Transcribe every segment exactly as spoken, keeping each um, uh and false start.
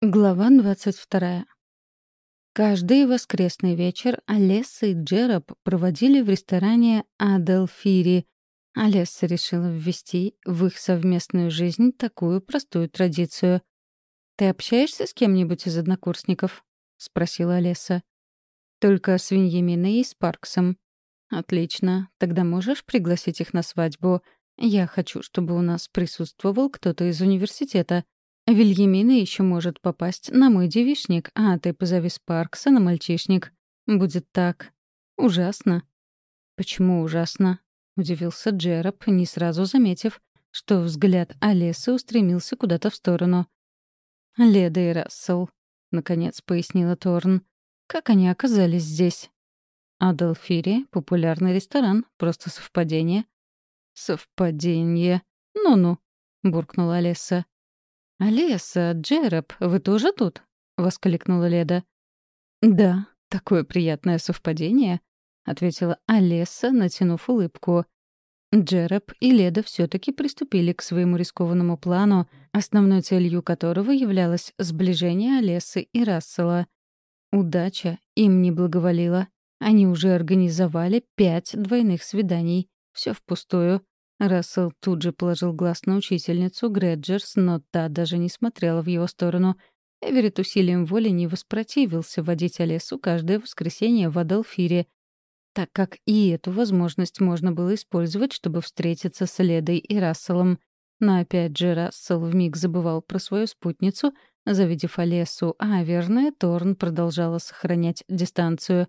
Глава двадцать вторая. Каждый воскресный вечер Алесса и Джероб проводили в ресторане «Аделфири». Алесса решила ввести в их совместную жизнь такую простую традицию. «Ты общаешься с кем-нибудь из однокурсников?» — спросила Алесса. «Только с Виньяминой и Спарксом». «Отлично. Тогда можешь пригласить их на свадьбу? Я хочу, чтобы у нас присутствовал кто-то из университета. Вильямина еще может попасть на мой девичник, а ты позови Спаркса на мальчишник. Будет так. Ужасно». «Почему ужасно?» — удивился Джероб, не сразу заметив, что взгляд Алисы устремился куда-то в сторону. «Леда и Рассел», — наконец пояснила Торн. «Как они оказались здесь?» «Аделфири — популярный ресторан. Просто совпадение». «Совпадение. Ну-ну», — буркнула Алиса. «Алиса, Джероб, вы тоже тут?» — воскликнула Леда. «Да, такое приятное совпадение», — ответила Алиса, натянув улыбку. Джероб и Леда все-таки приступили к своему рискованному плану, основной целью которого являлось сближение Алисы и Рассела. Удача им не благоволила. Они уже организовали пять двойных свиданий. Все впустую. Рассел тут же положил глаз на учительницу Грэджерс, но та даже не смотрела в его сторону. Эверетт усилием воли не воспротивился водить Алису каждое воскресенье в Аделфире, так как и эту возможность можно было использовать, чтобы встретиться с Ледой и Расселом. Но опять же Рассел вмиг забывал про свою спутницу, завидев Алису, а верная Торн продолжала сохранять дистанцию.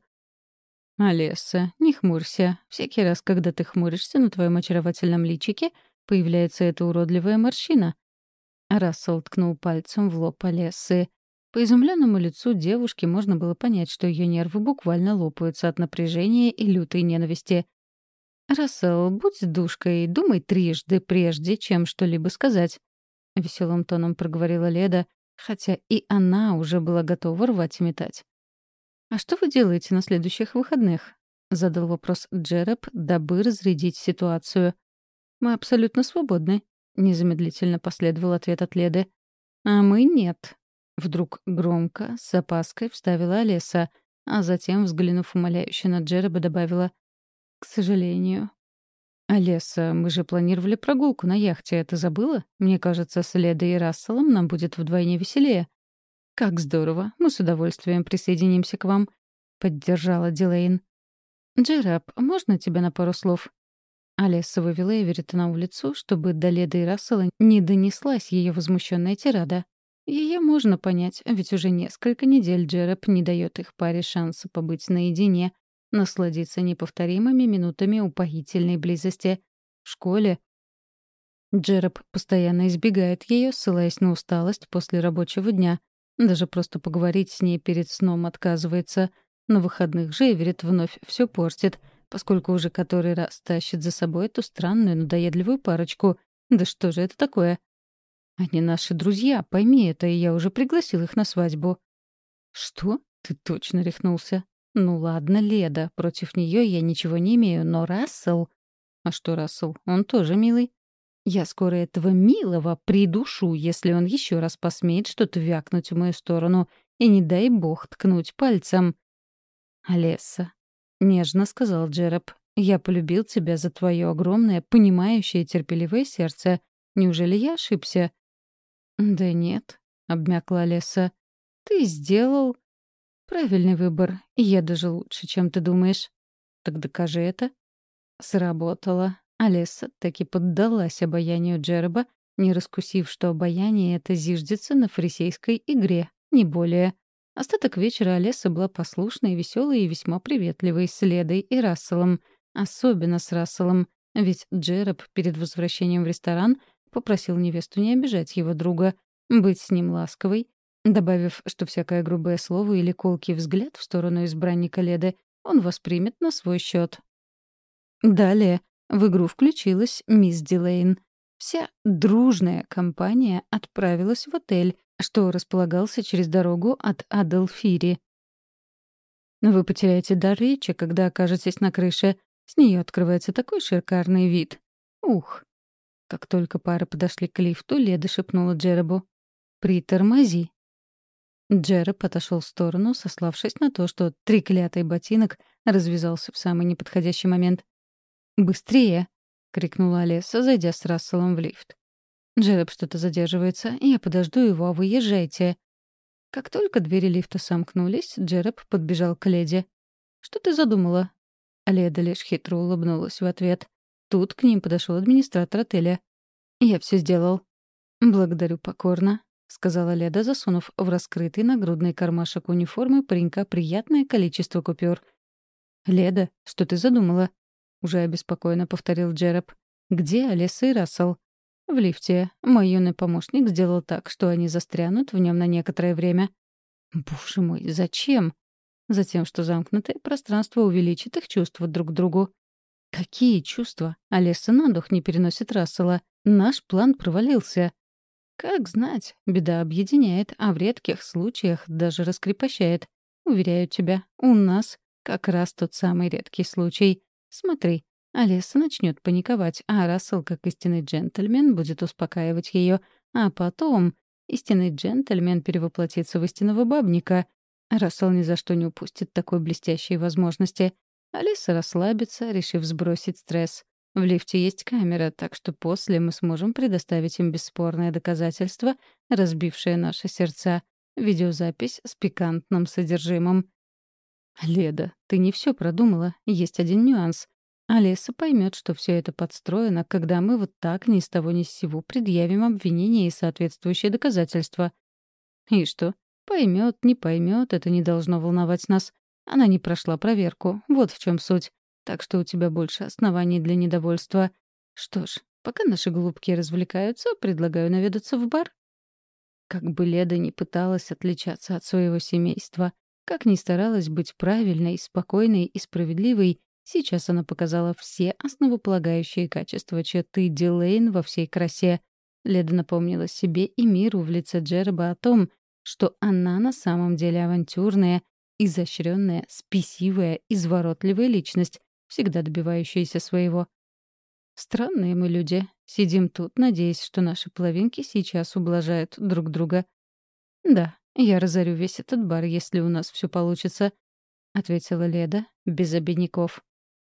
«Алиса, не хмурься. Всякий раз, когда ты хмуришься, на твоем очаровательном личике появляется эта уродливая морщина». Рассел ткнул пальцем в лоб Алисы. По изумленному лицу девушки можно было понять, что ее нервы буквально лопаются от напряжения и лютой ненависти. «Рассел, будь душкой, думай трижды, прежде чем что-либо сказать», — веселым тоном проговорила Леда, хотя и она уже была готова рвать и метать. «А что вы делаете на следующих выходных?» — задал вопрос Джероб, дабы разрядить ситуацию. «Мы абсолютно свободны», — незамедлительно последовал ответ от Леды. «А мы нет», — вдруг громко, с опаской вставила Алиса, а затем, взглянув умоляюще на Джероба, добавила: «К сожалению». «Алиса, мы же планировали прогулку на яхте, ты забыла? Мне кажется, с Ледой и Расселом нам будет вдвойне веселее». «Как здорово! Мы с удовольствием присоединимся к вам», — поддержала Дилейн. «Джероб, можно тебя на пару слов?» Алиса вывела Эверетта на улицу, чтобы до Леды и Рассела не донеслась ее возмущенная тирада. Ее можно понять, ведь уже несколько недель Джероб не дает их паре шанса побыть наедине, насладиться неповторимыми минутами упоительной близости. В школе Джероб постоянно избегает ее, ссылаясь на усталость после рабочего дня. Даже просто поговорить с ней перед сном отказывается. На выходных же Эверетт вновь все портит, поскольку уже который раз тащит за собой эту странную надоедливую парочку. Да что же это такое? «Они наши друзья, пойми это, и я уже пригласил их на свадьбу». «Что? Ты точно рехнулся?» «Ну ладно, Леда, против нее я ничего не имею, но Рассел...» «А что Рассел? Он тоже милый». «Я скоро этого милого придушу, если он еще раз посмеет что-то вякнуть в мою сторону, и не дай бог ткнуть пальцем». «Алесса», — нежно сказал Джероб, — «я полюбил тебя за твое огромное, понимающее, терпеливое сердце. Неужели я ошибся?» «Да нет», — обмякла Алесса. «Ты сделал правильный выбор, и я даже лучше, чем ты думаешь». «Так докажи это». Сработало. Алесса таки поддалась обаянию Джероба, не раскусив, что обаяние это зиждется на фарисейской игре, не более. Остаток вечера Алесса была послушной, веселой и весьма приветливой с Ледой и Расселом. Особенно с Расселом, ведь Джероб перед возвращением в ресторан попросил невесту не обижать его друга, быть с ним ласковой, добавив, что всякое грубое слово или колкий взгляд в сторону избранника Леды он воспримет на свой счет. Далее в игру включилась мисс Дилейн. Вся дружная компания отправилась в отель, что располагался через дорогу от Аделфири. Вы потеряете дар речи, когда окажетесь на крыше. С нее открывается такой шикарный вид. Ух! Как только пары подошли к лифту, Леда шепнула Джеробу: «Притормози». Джереп отошел в сторону, сославшись на то, что треклятый ботинок развязался в самый неподходящий момент. «Быстрее!» — крикнула Олеса, зайдя с Расселом в лифт. «Джереп что-то задерживается, я подожду его, а вы езжайте». Как только двери лифта сомкнулись, Джереп подбежал к леди. «Что ты задумала?» Леда лишь хитро улыбнулась в ответ. Тут к ним подошел администратор отеля. «Я все сделал». «Благодарю покорно», — сказала Леда, засунув в раскрытый нагрудный кармашек униформы паренька приятное количество купюр. «Леда, что ты задумала?» — уже обеспокоенно повторил Джереп. «Где Олеса и Рассел?» «В лифте. Мой юный помощник сделал так, что они застрянут в нем на некоторое время». «Боже мой, зачем?» «Затем, что замкнутое пространство увеличит их чувства друг к другу». «Какие чувства? Олеса на дух не переносит Рассела. Наш план провалился». «Как знать, беда объединяет, а в редких случаях даже раскрепощает. Уверяю тебя, у нас как раз тот самый редкий случай. Смотри, Олеса начнет паниковать, а Рассел, как истинный джентльмен, будет успокаивать ее, а потом истинный джентльмен перевоплотится в истинного бабника. Рассел ни за что не упустит такой блестящей возможности. Олеса расслабится, решив сбросить стресс. В лифте есть камера, так что после мы сможем предоставить им бесспорное доказательство, разбившее наши сердца. Видеозапись с пикантным содержимым. «Леда, ты не все продумала. Есть один нюанс. Олеса поймет, что все это подстроено, когда мы вот так ни с того ни с сего предъявим обвинение и соответствующие доказательства». «И что? Поймет, не поймет, это не должно волновать нас. Она не прошла проверку. Вот в чем суть. Так что у тебя больше оснований для недовольства. Что ж, пока наши голубки развлекаются, предлагаю наведаться в бар». Как бы Леда ни пыталась отличаться от своего семейства, как ни старалась быть правильной, спокойной и справедливой, сейчас она показала все основополагающие качества черты Дилейн во всей красе. Леда напомнила себе и миру в лице Джереба о том, что она на самом деле авантюрная, изощренная, спесивая, изворотливая личность, всегда добивающаяся своего. Странные мы люди. Сидим тут, надеясь, что наши половинки сейчас ублажают друг друга. «Да, я разорю весь этот бар, если у нас все получится», — ответила Леда, без обиняков.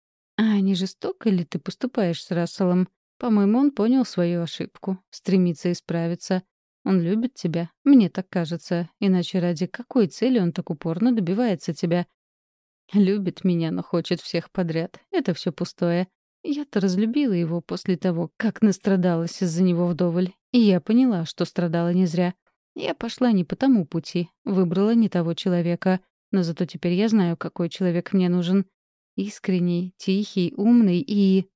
«А не жестоко ли ты поступаешь с Расселом? По-моему, он понял свою ошибку, стремится исправиться. Он любит тебя, мне так кажется, иначе ради какой цели он так упорно добивается тебя? Любит меня, но хочет всех подряд. Это все пустое. Я-то разлюбила его после того, как настрадалась из-за него вдоволь. И я поняла, что страдала не зря. Я пошла не по тому пути, выбрала не того человека. Но зато теперь я знаю, какой человек мне нужен. Искренний, тихий, умный и...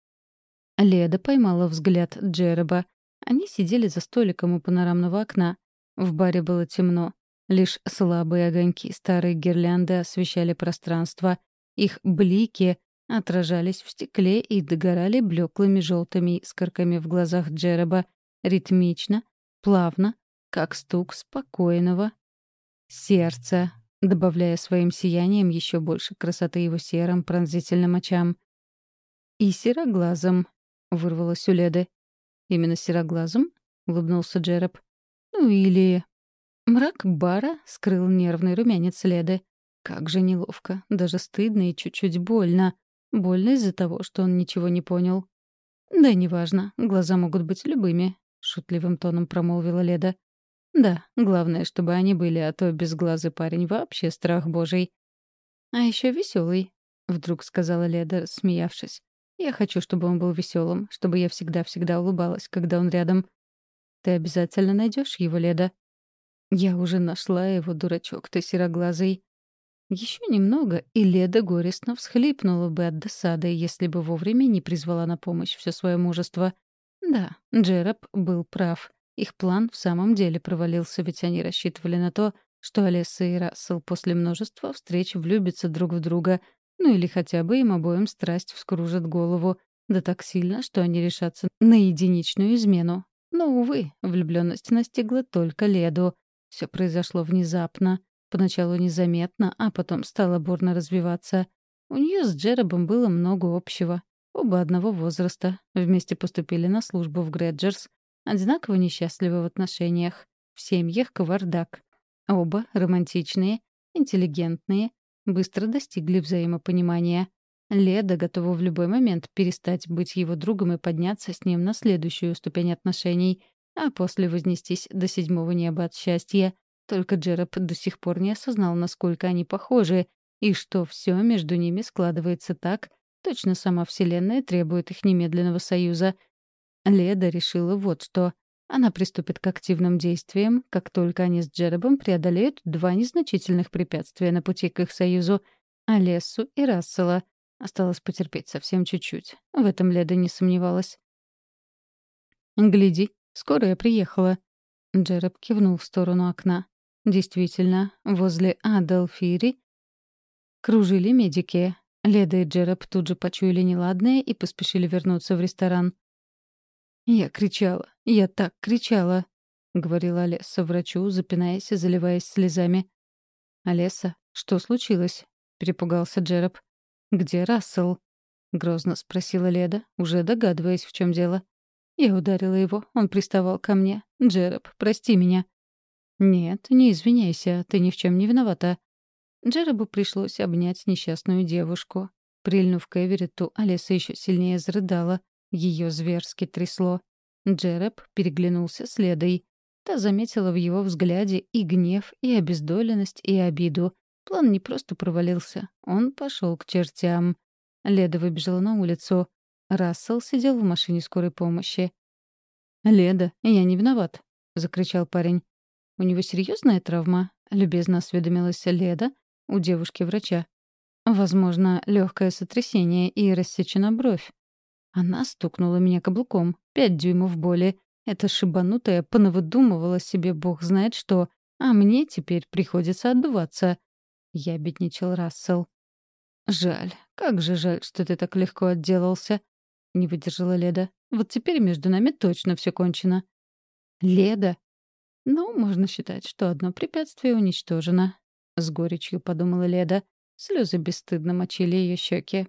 Леда поймала взгляд Джереба. Они сидели за столиком у панорамного окна. В баре было темно. Лишь слабые огоньки старой гирлянды освещали пространство. Их блики отражались в стекле и догорали блеклыми желтыми искорками в глазах Джереба. Ритмично, плавно, как стук спокойного сердца, добавляя своим сиянием еще больше красоты его серым пронзительным очам. «И сероглазым», — вырвалось у Леды. «Именно сероглазым?» — улыбнулся Джереб. «Ну или...» Мрак бара скрыл нервный румянец Леды. Как же неловко, даже стыдно и чуть-чуть больно. Больно из-за того, что он ничего не понял. «Да неважно, глаза могут быть любыми», — шутливым тоном промолвила Леда. «Да, главное, чтобы они были, а то безглазый парень вообще страх божий». «А еще веселый», — вдруг сказала Леда, смеявшись. «Я хочу, чтобы он был веселым, чтобы я всегда-всегда улыбалась, когда он рядом». «Ты обязательно найдешь его, Леда». «Я уже нашла его, дурачок ты сероглазый». Еще немного, и Леда горестно всхлипнула бы от досады, если бы вовремя не призвала на помощь все свое мужество. Да, Джероб был прав. Их план в самом деле провалился, ведь они рассчитывали на то, что Олеса и Рассел после множества встреч влюбятся друг в друга, ну или хотя бы им обоим страсть вскружит голову, да так сильно, что они решатся на единичную измену. Но, увы, влюбленность настигла только Леду. Все произошло внезапно. Поначалу незаметно, а потом стало бурно развиваться. У нее с Джеробом было много общего. Оба одного возраста. Вместе поступили на службу в Грэджерс. Одинаково несчастливы в отношениях. В семьях кавардак. Оба романтичные, интеллигентные, быстро достигли взаимопонимания. Леда готова в любой момент перестать быть его другом и подняться с ним на следующую ступень отношений, а после вознестись до седьмого неба от счастья. Только Джероб до сих пор не осознал, насколько они похожи, и что все между ними складывается так, точно сама Вселенная требует их немедленного союза. Леда решила вот что. Она приступит к активным действиям, как только они с Джеробом преодолеют два незначительных препятствия на пути к их союзу — Алессу и Рассела. Осталось потерпеть совсем чуть-чуть. В этом Леда не сомневалась. «Гляди, скоро я приехала». Джероб кивнул в сторону окна. Действительно, возле Аделфири кружили медики. Леда и Джероб тут же почуяли неладное и поспешили вернуться в ресторан. «Я кричала, я так кричала», — говорила Олеса врачу, запинаясь и заливаясь слезами. «Олеса, что случилось?» — перепугался Джероб. «Где Рассел?» — грозно спросила Леда, уже догадываясь, в чем дело. Я ударила его, он приставал ко мне. «Джероб, прости меня». «Нет, не извиняйся, ты ни в чем не виновата». Джеробу пришлось обнять несчастную девушку. Прильнув к Эверетту, Олеса еще сильнее зарыдала. Ее зверски трясло. Джероб переглянулся с Ледой. Та заметила в его взгляде и гнев, и обездоленность, и обиду. План не просто провалился. Он пошел к чертям. Леда выбежала на улицу. Рассел сидел в машине скорой помощи. «Леда, я не виноват», — закричал парень. «У него серьезная травма?» — любезно осведомилась Леда у девушки-врача. «Возможно, легкое сотрясение и рассечена бровь». Она стукнула меня каблуком. Пять дюймов боли. Эта шибанутая понавыдумывала себе бог знает что, а мне теперь приходится отдуваться. Я бедничал Рассел. «Жаль, как же жаль, что ты так легко отделался», — не выдержала Леда. «Вот теперь между нами точно все кончено». «Леда?» «Ну, можно считать, что одно препятствие уничтожено», — с горечью подумала Леда. Слезы бесстыдно мочили ее щеки.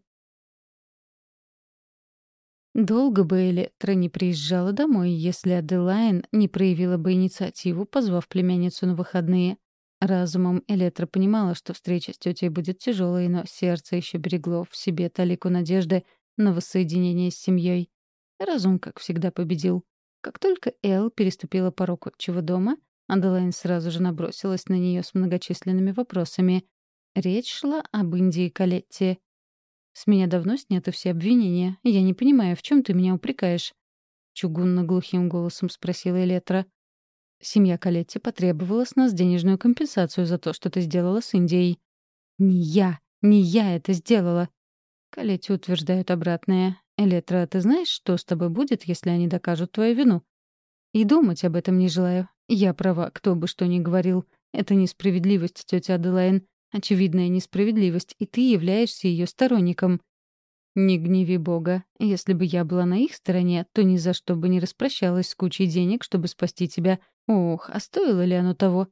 Долго бы Электра не приезжала домой, если Аделайн не проявила бы инициативу, позвав племянницу на выходные. Разумом Электра понимала, что встреча с тетей будет тяжелой, но сердце еще берегло в себе талику надежды на воссоединение с семьей. Разум, как всегда, победил. Как только Эл переступила порог отчего дома, Аделайн сразу же набросилась на нее с многочисленными вопросами. Речь шла об Индии Калетте. «С меня давно сняты все обвинения. Я не понимаю, в чем ты меня упрекаешь?» Чугунно-глухим голосом спросила Элетра. «Семья Калетти потребовала с нас денежную компенсацию за то, что ты сделала с Индией». «Не я! Не я это сделала!» Калетти утверждают обратное. «Элетра, ты знаешь, что с тобой будет, если они докажут твою вину?» «И думать об этом не желаю. Я права, кто бы что ни говорил. Это несправедливость, тетя Аделайн. Очевидная несправедливость, и ты являешься ее сторонником. Не гневи Бога. Если бы я была на их стороне, то ни за что бы не распрощалась с кучей денег, чтобы спасти тебя. Ох, а стоило ли оно того?»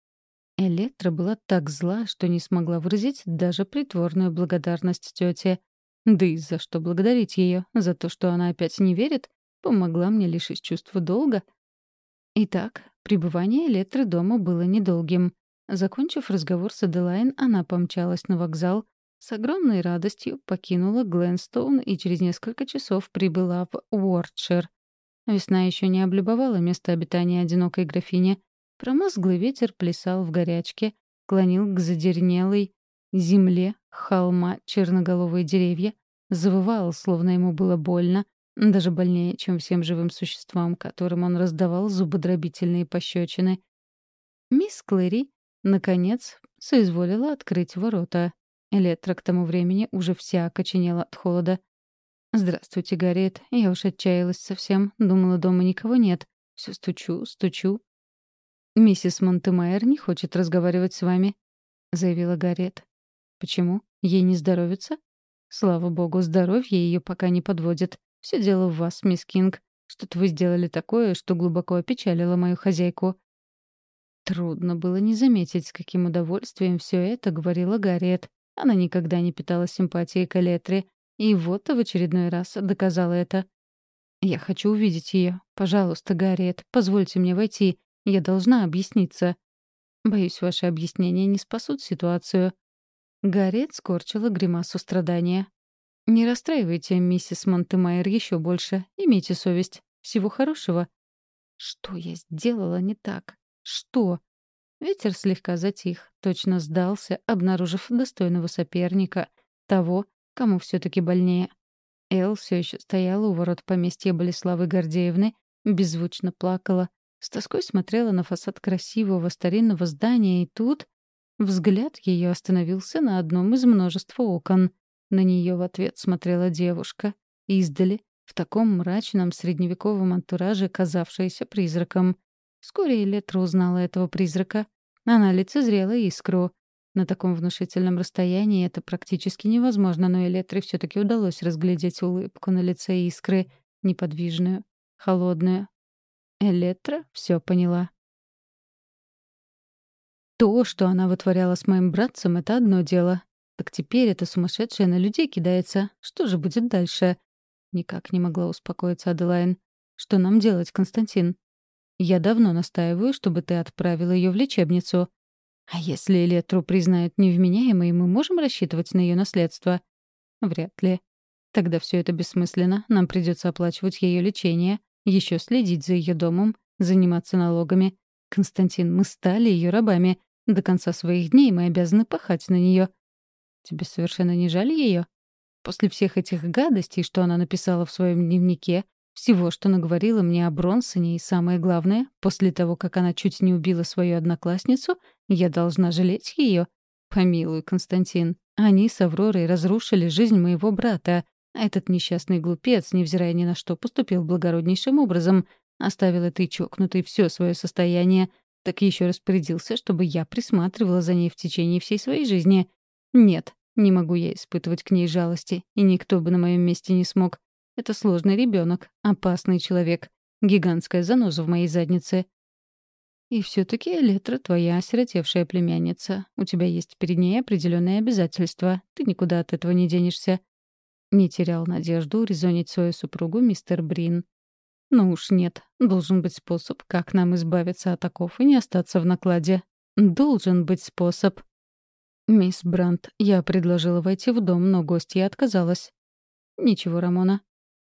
Электра была так зла, что не смогла выразить даже притворную благодарность тете. Да и за что благодарить ее? За то, что она опять не верит? Помогла мне лишь из чувства долга? Итак, пребывание Электры дома было недолгим. Закончив разговор с Аделайн, она помчалась на вокзал, с огромной радостью покинула Гленстоун и через несколько часов прибыла в Уортшир. Весна еще не облюбовала место обитания одинокой графини. Промозглый ветер плясал в горячке, клонил к задернелой земле холма черноголовые деревья, завывал, словно ему было больно, даже больнее, чем всем живым существам, которым он раздавал зубодробительные пощечины. Мисс Клэри, наконец, соизволила открыть ворота. Электра к тому времени уже вся окоченела от холода. «Здравствуйте, Гарриет. Я уж отчаялась совсем. Думала, дома никого нет. Все стучу, стучу». «Миссис Монтемайер не хочет разговаривать с вами», — заявила Гарриет. «Почему? Ей не здоровится?» «Слава богу, здоровье ее пока не подводит. Все дело в вас, мисс Кинг. Что-то вы сделали такое, что глубоко опечалило мою хозяйку». Трудно было не заметить, с каким удовольствием все это говорила Гарриет. Она никогда не питала симпатии к Элетре, и вот в очередной раз доказала это. «Я хочу увидеть ее. Пожалуйста, Гарриет, позвольте мне войти. Я должна объясниться». Боюсь, ваши объяснения не спасут ситуацию». Гарриет скорчила гримасу страдания. «Не расстраивайте миссис Монтемайер еще больше. Имейте совесть. Всего хорошего». Что я сделала не так? Что? Ветер слегка затих, точно сдался, обнаружив достойного соперника, того, кому все-таки больнее. Эл все еще стояла у ворот поместья Болеславы Гордеевны, беззвучно плакала, с тоской смотрела на фасад красивого старинного здания, и тут взгляд ее остановился на одном из множества окон. На нее в ответ смотрела девушка, издали, в таком мрачном средневековом антураже, казавшаяся призраком. Вскоре Элетра узнала этого призрака. Она лицезрела искру. На таком внушительном расстоянии это практически невозможно, но Элетре все-таки удалось разглядеть улыбку на лице искры, неподвижную, холодную. Элетра все поняла. То, что она вытворяла с моим братцем, — это одно дело. Так теперь эта сумасшедшая на людей кидается. Что же будет дальше? Никак не могла успокоиться Аделайн. Что нам делать, Константин? Я давно настаиваю, чтобы ты отправила ее в лечебницу. А если Элетру признают невменяемой, мы можем рассчитывать на ее наследство? Вряд ли. Тогда все это бессмысленно. Нам придется оплачивать ее лечение, еще следить за ее домом, заниматься налогами. Константин, мы стали ее рабами. До конца своих дней мы обязаны пахать на нее. Тебе совершенно не жаль ее? После всех этих гадостей, что она написала в своем дневнике, всего, что наговорила мне о Бронсоне, и самое главное, после того, как она чуть не убила свою одноклассницу, я должна жалеть ее. Помилуй, Константин, они с Авророй разрушили жизнь моего брата, а этот несчастный глупец, невзирая ни на что, поступил благороднейшим образом, оставил этой чокнутой все свое состояние, так еще распорядился, чтобы я присматривала за ней в течение всей своей жизни. Нет, не могу я испытывать к ней жалости, и никто бы на моем месте не смог. Это сложный ребенок, опасный человек, гигантская заноза в моей заднице. И все-таки Элетра твоя осиротевшая племянница. У тебя есть перед ней определенные обязательства. Ты никуда от этого не денешься. Не терял надежду урезонить свою супругу мистер Брин. Ну уж нет, должен быть способ, как нам избавиться от оков и не остаться в накладе. Должен быть способ. «Мисс Брандт, я предложила войти в дом, но гостья отказалась». «Ничего, Рамона».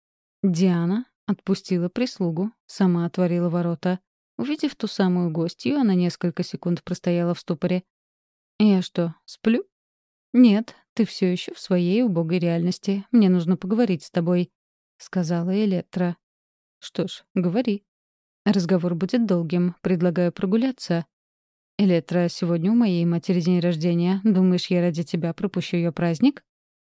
Диана отпустила прислугу, сама отворила ворота. Увидев ту самую гостью, она несколько секунд простояла в ступоре. «Я что, сплю?» «Нет, ты все еще в своей убогой реальности. Мне нужно поговорить с тобой», — сказала Элетра. «Что ж, говори. Разговор будет долгим. Предлагаю прогуляться». «Элетра, сегодня у моей матери день рождения. Думаешь, я ради тебя пропущу ее праздник?»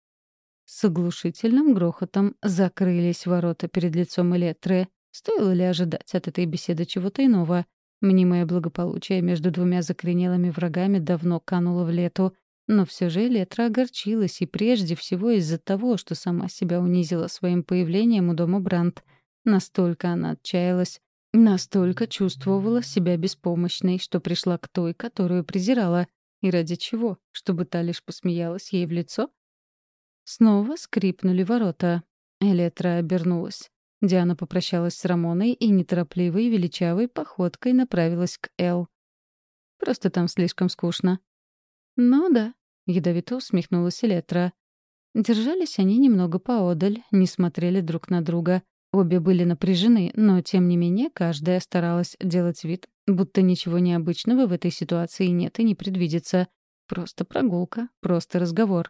С оглушительным грохотом закрылись ворота перед лицом Элетры. Стоило ли ожидать от этой беседы чего-то иного? Мнимое благополучие между двумя закоренелыми врагами давно кануло в лету. Но все же Элетра огорчилась, и прежде всего из-за того, что сама себя унизила своим появлением у дома Брандт. Настолько она отчаялась, настолько чувствовала себя беспомощной, что пришла к той, которую презирала. И ради чего? Чтобы та лишь посмеялась ей в лицо? Снова скрипнули ворота. Элетра обернулась. Диана попрощалась с Рамоной и неторопливой, величавой походкой направилась к Эл. «Просто там слишком скучно». «Ну да», — ядовито усмехнулась Элетра. Держались они немного поодаль, не смотрели друг на друга. Обе были напряжены, но, тем не менее, каждая старалась делать вид, будто ничего необычного в этой ситуации нет и не предвидится. Просто прогулка, просто разговор.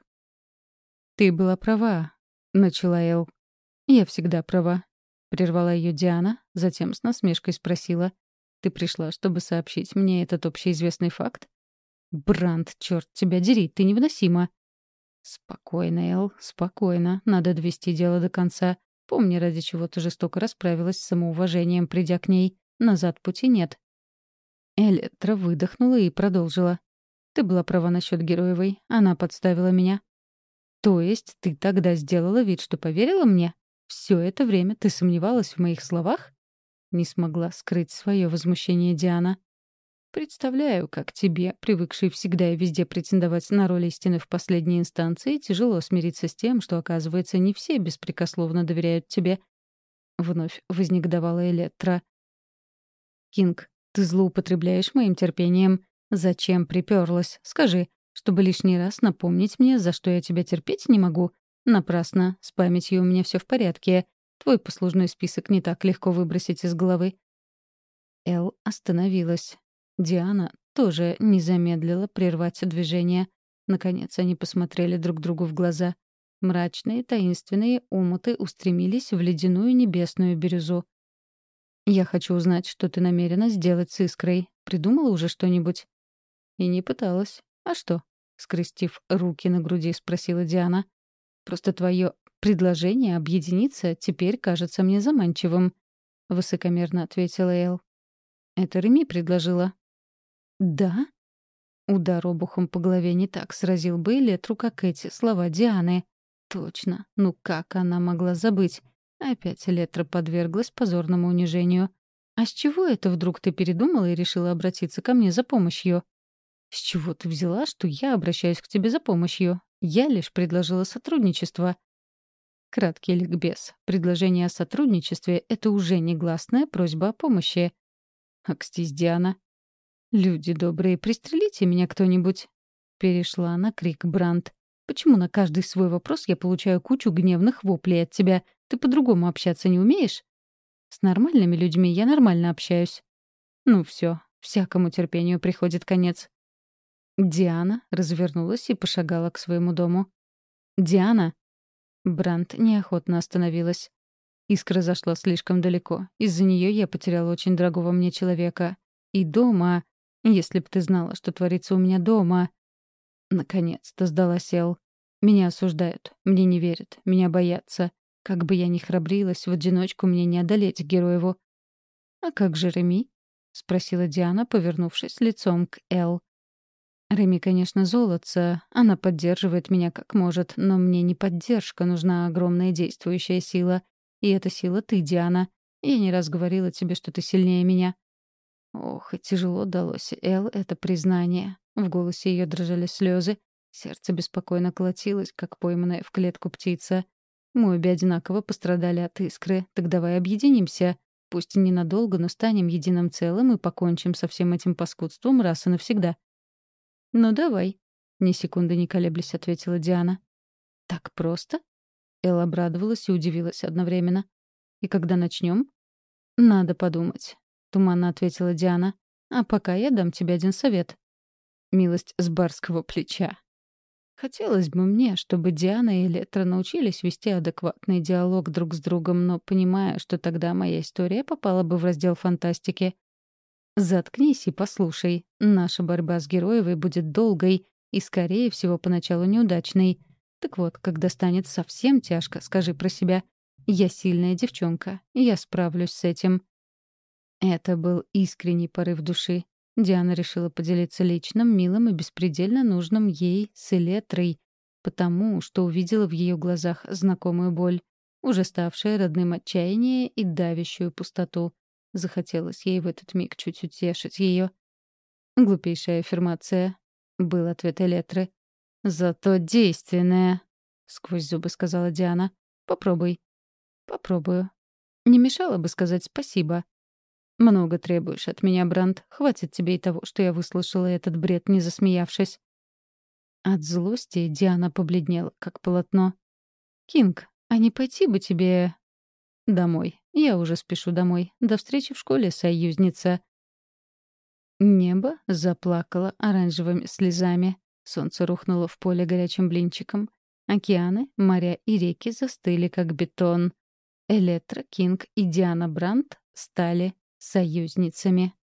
«Ты была права», — начала Эл. «Я всегда права», — прервала ее Диана, затем с насмешкой спросила. «Ты пришла, чтобы сообщить мне этот общеизвестный факт?» «Брандт, черт тебя дери, ты невыносима!» «Спокойно, Эл, спокойно. Надо довести дело до конца. Помни, ради чего ты жестоко расправилась с самоуважением, придя к ней. Назад пути нет». Элетра выдохнула и продолжила. «Ты была права насчет Героевой. Она подставила меня». «То есть ты тогда сделала вид, что поверила мне? Все это время ты сомневалась в моих словах?» Не смогла скрыть свое возмущение Диана. «Представляю, как тебе, привыкшей всегда и везде претендовать на роль истины в последней инстанции, тяжело смириться с тем, что, оказывается, не все беспрекословно доверяют тебе». Вновь вознегодовала Элетра. «Кинг, ты злоупотребляешь моим терпением. Зачем приперлась? Скажи, чтобы лишний раз напомнить мне, за что я тебя терпеть не могу? Напрасно. С памятью у меня все в порядке. Твой послужной список не так легко выбросить из головы. Эл остановилась. Диана тоже не замедлила прервать движение. Наконец они посмотрели друг другу в глаза. Мрачные, таинственные омуты устремились в ледяную небесную бирюзу. «Я хочу узнать, что ты намерена сделать с Искрой. Придумала уже что-нибудь?» И не пыталась. «А что?» — скрестив руки на груди, спросила Диана. «Просто твое предложение объединиться теперь кажется мне заманчивым», — высокомерно ответила Эл. «Это Реми предложила». «Да?» Удар обухом по голове не так сразил бы Элетру, как эти слова Дианы. Точно. Ну как она могла забыть? Опять Элетра подверглась позорному унижению. «А с чего это вдруг ты передумала и решила обратиться ко мне за помощью?» «С чего ты взяла, что я обращаюсь к тебе за помощью? Я лишь предложила сотрудничество». Краткий ликбез. Предложение о сотрудничестве — это уже негласная просьба о помощи. «Акстись, Диана». «Люди добрые, пристрелите меня кто-нибудь!» Перешла на крик Брандт. «Почему на каждый свой вопрос я получаю кучу гневных воплей от тебя? Ты по-другому общаться не умеешь?» «С нормальными людьми я нормально общаюсь». «Ну все, всякому терпению приходит конец». Диана развернулась и пошагала к своему дому. «Диана!» Брандт неохотно остановилась. Искра зашла слишком далеко. Из-за нее я потеряла очень дорогого мне человека. И дома... Если б ты знала, что творится у меня дома... Наконец-то сдалась Эл. Меня осуждают, мне не верят, меня боятся. Как бы я ни храбрилась, в одиночку мне не одолеть Героеву. «А как же Реми?» — спросила Диана, повернувшись лицом к Эл. «Реми, конечно, золотце. Она поддерживает меня как может, но мне не поддержка, нужна огромная действующая сила. И эта сила ты, Диана. Я не раз говорила тебе, что ты сильнее меня». Ох, и тяжело далось Эл это признание. В голосе ее дрожали слезы. Сердце беспокойно колотилось, как пойманная в клетку птица. Мы обе одинаково пострадали от Искры. Так давай объединимся. Пусть ненадолго, но станем единым целым и покончим со всем этим паскудством раз и навсегда. «Ну, давай», — ни секунды не колеблясь ответила Диана. «Так просто?» Эл обрадовалась и удивилась одновременно. «И когда начнем?» «Надо подумать», — туманно ответила Диана. «А пока я дам тебе один совет. Милость с барского плеча». Хотелось бы мне, чтобы Диана и Элетра научились вести адекватный диалог друг с другом, но понимаю, что тогда моя история попала бы в раздел фантастики. «Заткнись и послушай. Наша борьба с Героевой будет долгой и, скорее всего, поначалу неудачной. Так вот, когда станет совсем тяжко, скажи про себя. Я сильная девчонка, и я справлюсь с этим». Это был искренний порыв души. Диана решила поделиться личным, милым и беспредельно нужным ей с Элетрой, потому что увидела в ее глазах знакомую боль, уже ставшее родным отчаяние и давящую пустоту. Захотелось ей в этот миг чуть утешить ее. «Глупейшая аффирмация», — был ответ Элетры. «Зато действенная», — сквозь зубы сказала Диана. «Попробуй». «Попробую». «Не мешало бы сказать спасибо». «Много требуешь от меня, Брандт. Хватит тебе и того, что я выслушала этот бред, не засмеявшись». От злости Диана побледнела, как полотно. «Кинг, а не пойти бы тебе...» «Домой. Я уже спешу домой. До встречи в школе, союзница». Небо заплакало оранжевыми слезами. Солнце рухнуло в поле горячим блинчиком. Океаны, моря и реки застыли, как бетон. Элетра, Кинг и Диана Брандт стали союзницами.